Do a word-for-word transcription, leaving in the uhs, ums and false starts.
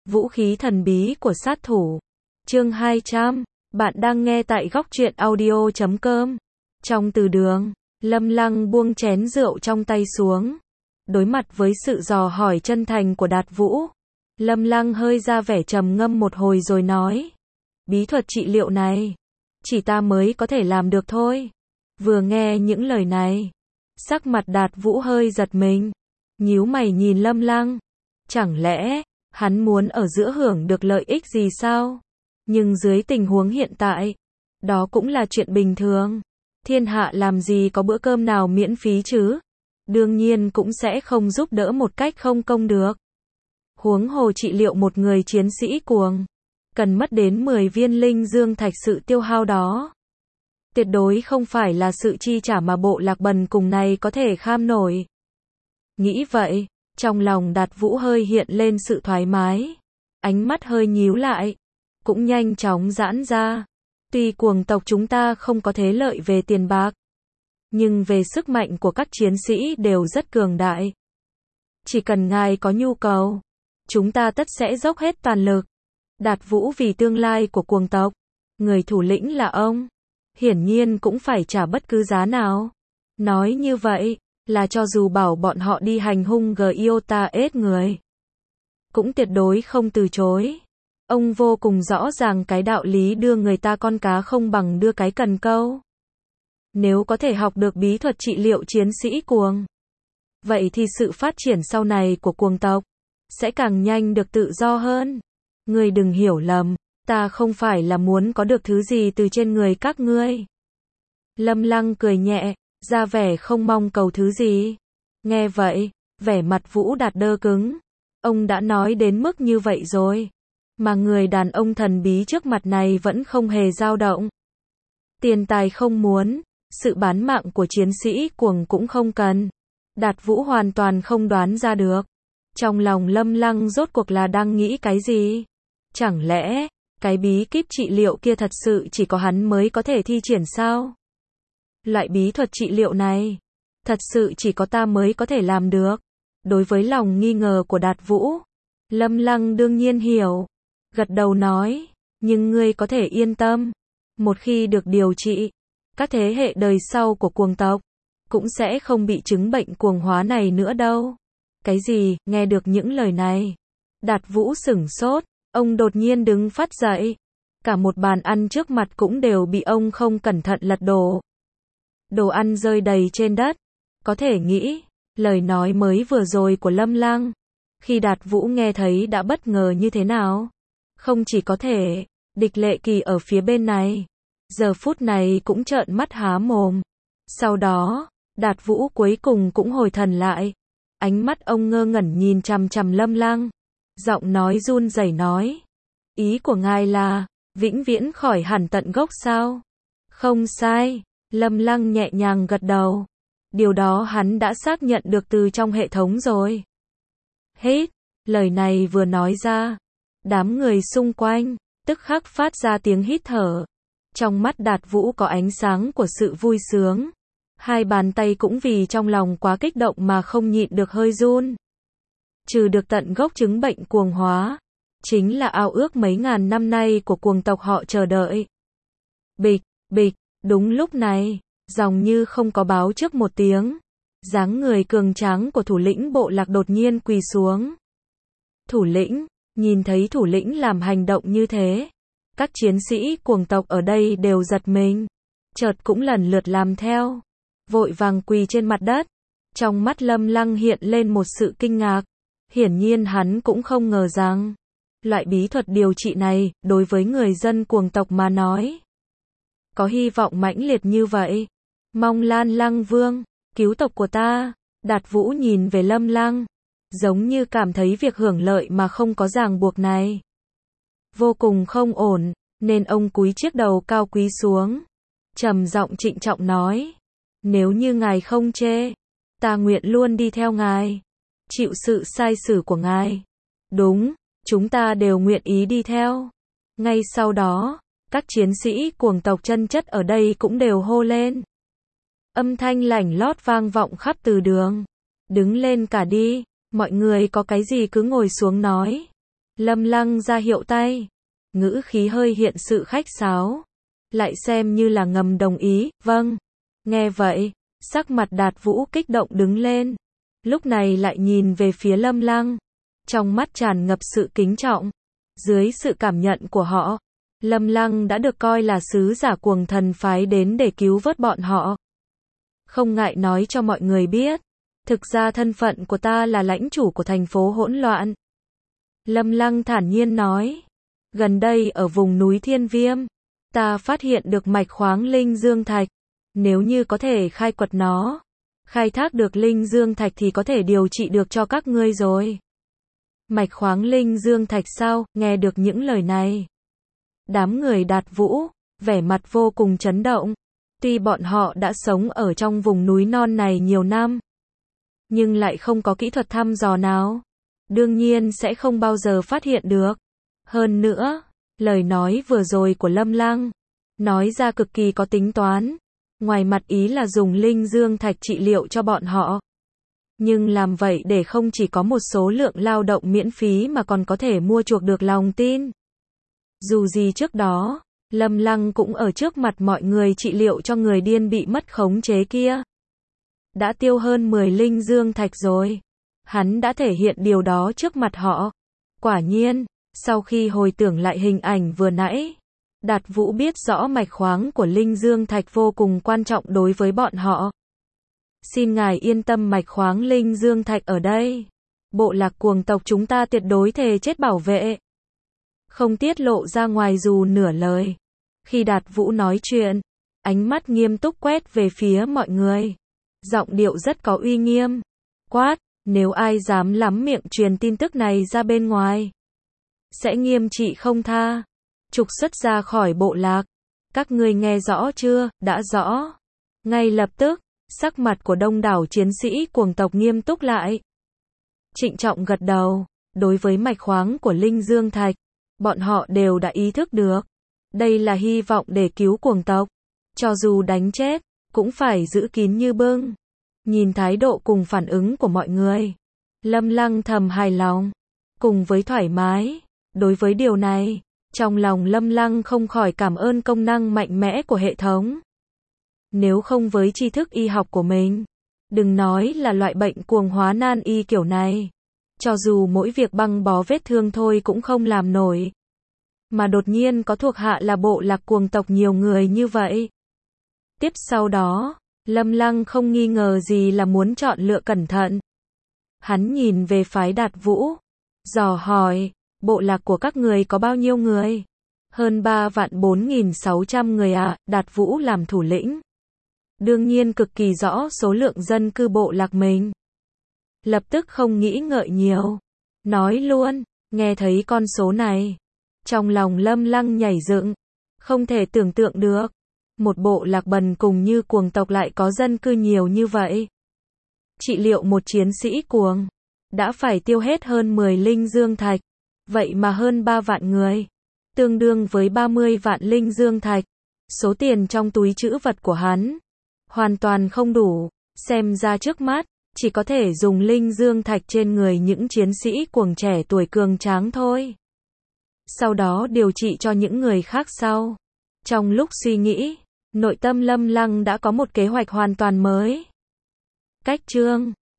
Vũ khí thần bí của sát thủ. Chương hai trăm. Bạn đang nghe tại góc truyện audio chấm com. Trong từ đường, Lâm Lăng buông chén rượu trong tay xuống. Đối mặt với sự dò hỏi chân thành của Đạt Vũ, Lâm Lăng hơi ra vẻ trầm ngâm một hồi rồi nói. Bí thuật trị liệu này, chỉ ta mới có thể làm được thôi. Vừa nghe những lời này, sắc mặt Đạt Vũ hơi giật mình. Nhíu mày nhìn Lâm Lăng. Chẳng lẽ, hắn muốn ở giữa hưởng được lợi ích gì sao? Nhưng dưới tình huống hiện tại, đó cũng là chuyện bình thường. Thiên hạ làm gì có bữa cơm nào miễn phí chứ? Đương nhiên cũng sẽ không giúp đỡ một cách không công được. Huống hồ trị liệu một người chiến sĩ cuồng, cần mất đến mười viên linh dương thạch, sự tiêu hao đó tuyệt đối không phải là sự chi trả mà bộ lạc bần cùng này có thể kham nổi. Nghĩ vậy, trong lòng Đạt Vũ hơi hiện lên sự thoải mái. Ánh mắt hơi nhíu lại, cũng nhanh chóng giãn ra. Tuy cuồng tộc chúng ta không có thế lợi về tiền bạc, nhưng về sức mạnh của các chiến sĩ đều rất cường đại. Chỉ cần ngài có nhu cầu, chúng ta tất sẽ dốc hết toàn lực. Đạt Vũ vì tương lai của cuồng tộc, người thủ lĩnh là ông, hiển nhiên cũng phải trả bất cứ giá nào. Nói như vậy, là cho dù bảo bọn họ đi hành hung Giota ết người, cũng tuyệt đối không từ chối. Ông vô cùng rõ ràng cái đạo lý đưa người ta con cá không bằng đưa cái cần câu. Nếu có thể học được bí thuật trị liệu chiến sĩ cuồng, vậy thì sự phát triển sau này của cuồng tộc sẽ càng nhanh được tự do hơn. Ngươi đừng hiểu lầm, ta không phải là muốn có được thứ gì từ trên người các ngươi. Lâm Lăng cười nhẹ, ra vẻ không mong cầu thứ gì. Nghe vậy, vẻ mặt Vũ Đạt đơ cứng. Ông đã nói đến mức như vậy rồi, mà người đàn ông thần bí trước mặt này vẫn không hề dao động. Tiền tài không muốn, sự bán mạng của chiến sĩ cuồng cũng không cần. Đạt Vũ hoàn toàn không đoán ra được. Trong lòng Lâm Lăng rốt cuộc là đang nghĩ cái gì? Chẳng lẽ, cái bí kíp trị liệu kia thật sự chỉ có hắn mới có thể thi triển sao? Loại bí thuật trị liệu này, thật sự chỉ có ta mới có thể làm được. Đối với lòng nghi ngờ của Đạt Vũ, Lâm Lăng đương nhiên hiểu. Gật đầu nói, nhưng ngươi có thể yên tâm. Một khi được điều trị, các thế hệ đời sau của cuồng tộc cũng sẽ không bị chứng bệnh cuồng hóa này nữa đâu. Cái gì? Nghe được những lời này, Đạt Vũ sửng sốt. Ông đột nhiên đứng phát dậy. Cả một bàn ăn trước mặt cũng đều bị ông không cẩn thận lật đổ. Đồ ăn rơi đầy trên đất. Có thể nghĩ, lời nói mới vừa rồi của Lâm Lăng, khi Đạt Vũ nghe thấy đã bất ngờ như thế nào. Không chỉ có thể, Địch Lệ Kỳ ở phía bên này, giờ phút này cũng trợn mắt há mồm. Sau đó, Đạt Vũ cuối cùng cũng hồi thần lại. Ánh mắt ông ngơ ngẩn nhìn chằm chằm Lâm Lăng. Giọng nói run rẩy nói. Ý của ngài là, vĩnh viễn khỏi hẳn tận gốc sao? Không sai. Lâm Lăng nhẹ nhàng gật đầu. Điều đó hắn đã xác nhận được từ trong hệ thống rồi. Hết. Lời này vừa nói ra, đám người xung quanh tức khắc phát ra tiếng hít thở. Trong mắt Đạt Vũ có ánh sáng của sự vui sướng. Hai bàn tay cũng vì trong lòng quá kích động mà không nhịn được hơi run. Trừ được tận gốc chứng bệnh cuồng hóa, chính là ao ước mấy ngàn năm nay của cuồng tộc họ chờ đợi. Bịch, bịch, đúng lúc này, dòng như không có báo trước một tiếng, dáng người cường tráng của thủ lĩnh bộ lạc đột nhiên quỳ xuống. Thủ lĩnh, nhìn thấy thủ lĩnh làm hành động như thế, các chiến sĩ cuồng tộc ở đây đều giật mình, chợt cũng lần lượt làm theo, vội vàng quỳ trên mặt đất. Trong mắt Lâm Lăng hiện lên một sự kinh ngạc. Hiển nhiên hắn cũng không ngờ rằng, loại bí thuật điều trị này, đối với người dân cuồng tộc mà nói, có hy vọng mãnh liệt như vậy. Mong Lan Lăng Vương, cứu tộc của ta. Đạt Vũ nhìn về Lâm Lăng, giống như cảm thấy việc hưởng lợi mà không có ràng buộc này vô cùng không ổn, nên ông cúi chiếc đầu cao quý xuống, trầm giọng trịnh trọng nói. Nếu như ngài không chê, ta nguyện luôn đi theo ngài, chịu sự sai sử của ngài. Đúng, chúng ta đều nguyện ý đi theo. Ngay sau đó, các chiến sĩ cuồng tộc chân chất ở đây cũng đều hô lên. Âm thanh lảnh lót vang vọng khắp từ đường. Đứng lên cả đi, mọi người có cái gì cứ ngồi xuống nói. Lâm Lăng ra hiệu tay, ngữ khí hơi hiện sự khách sáo, lại xem như là ngầm đồng ý, vâng. Nghe vậy, sắc mặt Đạt Vũ kích động đứng lên, lúc này lại nhìn về phía Lâm Lăng, trong mắt tràn ngập sự kính trọng. Dưới sự cảm nhận của họ, Lâm Lăng đã được coi là sứ giả cuồng thần phái đến để cứu vớt bọn họ. Không ngại nói cho mọi người biết, thực ra thân phận của ta là lãnh chủ của thành phố hỗn loạn. Lâm Lăng thản nhiên nói, gần đây ở vùng núi Thiên Viêm, ta phát hiện được mạch khoáng linh dương thạch, nếu như có thể khai quật nó, khai thác được linh dương thạch thì có thể điều trị được cho các ngươi rồi. Mạch khoáng linh dương thạch sao? Nghe được những lời này, đám người Đạt Vũ, vẻ mặt vô cùng chấn động. Tuy bọn họ đã sống ở trong vùng núi non này nhiều năm, nhưng lại không có kỹ thuật thăm dò nào, đương nhiên sẽ không bao giờ phát hiện được. Hơn nữa, lời nói vừa rồi của Lâm Lăng, nói ra cực kỳ có tính toán, ngoài mặt ý là dùng linh dương thạch trị liệu cho bọn họ. Nhưng làm vậy để không chỉ có một số lượng lao động miễn phí mà còn có thể mua chuộc được lòng tin. Dù gì trước đó, Lâm Lăng cũng ở trước mặt mọi người trị liệu cho người điên bị mất khống chế kia. Đã tiêu hơn mười linh dương thạch rồi. Hắn đã thể hiện điều đó trước mặt họ. Quả nhiên, sau khi hồi tưởng lại hình ảnh vừa nãy, Đạt Vũ biết rõ mạch khoáng của linh dương thạch vô cùng quan trọng đối với bọn họ. Xin ngài yên tâm, mạch khoáng linh dương thạch ở đây, bộ lạc cuồng tộc chúng ta tuyệt đối thề chết bảo vệ, không tiết lộ ra ngoài dù nửa lời. Khi Đạt Vũ nói chuyện, ánh mắt nghiêm túc quét về phía mọi người, giọng điệu rất có uy nghiêm, quát, nếu ai dám lắm miệng truyền tin tức này ra bên ngoài, sẽ nghiêm trị không tha, trục xuất ra khỏi bộ lạc. Các ngươi nghe rõ chưa? Đã rõ. Ngay lập tức, sắc mặt của đông đảo chiến sĩ cuồng tộc nghiêm túc lại. Trịnh trọng gật đầu, đối với mạch khoáng của linh dương thạch, bọn họ đều đã ý thức được. Đây là hy vọng để cứu cuồng tộc. Cho dù đánh chết, cũng phải giữ kín như bưng. Nhìn thái độ cùng phản ứng của mọi người, Lâm Lăng thầm hài lòng, cùng với thoải mái. Đối với điều này, trong lòng Lâm Lăng không khỏi cảm ơn công năng mạnh mẽ của hệ thống. Nếu không với tri thức y học của mình, đừng nói là loại bệnh cuồng hóa nan y kiểu này, cho dù mỗi việc băng bó vết thương thôi cũng không làm nổi. Mà đột nhiên có thuộc hạ là bộ lạc cuồng tộc nhiều người như vậy. Tiếp sau đó, Lâm Lăng không nghi ngờ gì là muốn chọn lựa cẩn thận. Hắn nhìn về phái Đạt Vũ, dò hỏi, bộ lạc của các người có bao nhiêu người? Hơn ba vạn bốn nghìn sáu trăm người ạ. À, Đạt Vũ làm thủ lĩnh, đương nhiên cực kỳ rõ số lượng dân cư bộ lạc mình. Lập tức không nghĩ ngợi nhiều, nói luôn. Nghe thấy con số này, trong lòng Lâm Lăng nhảy dựng, không thể tưởng tượng được, một bộ lạc bần cùng như cuồng tộc lại có dân cư nhiều như vậy. Trị liệu một chiến sĩ cuồng, đã phải tiêu hết hơn mười linh dương thạch, vậy mà hơn ba vạn người, tương đương với ba mươi vạn linh dương thạch. Số tiền trong túi trữ vật của hắn hoàn toàn không đủ, xem ra trước mắt chỉ có thể dùng linh dương thạch trên người những chiến sĩ cuồng trẻ tuổi cường tráng thôi. Sau đó điều trị cho những người khác sau. Trong lúc suy nghĩ, nội tâm Lâm Lăng đã có một kế hoạch hoàn toàn mới. Cách chương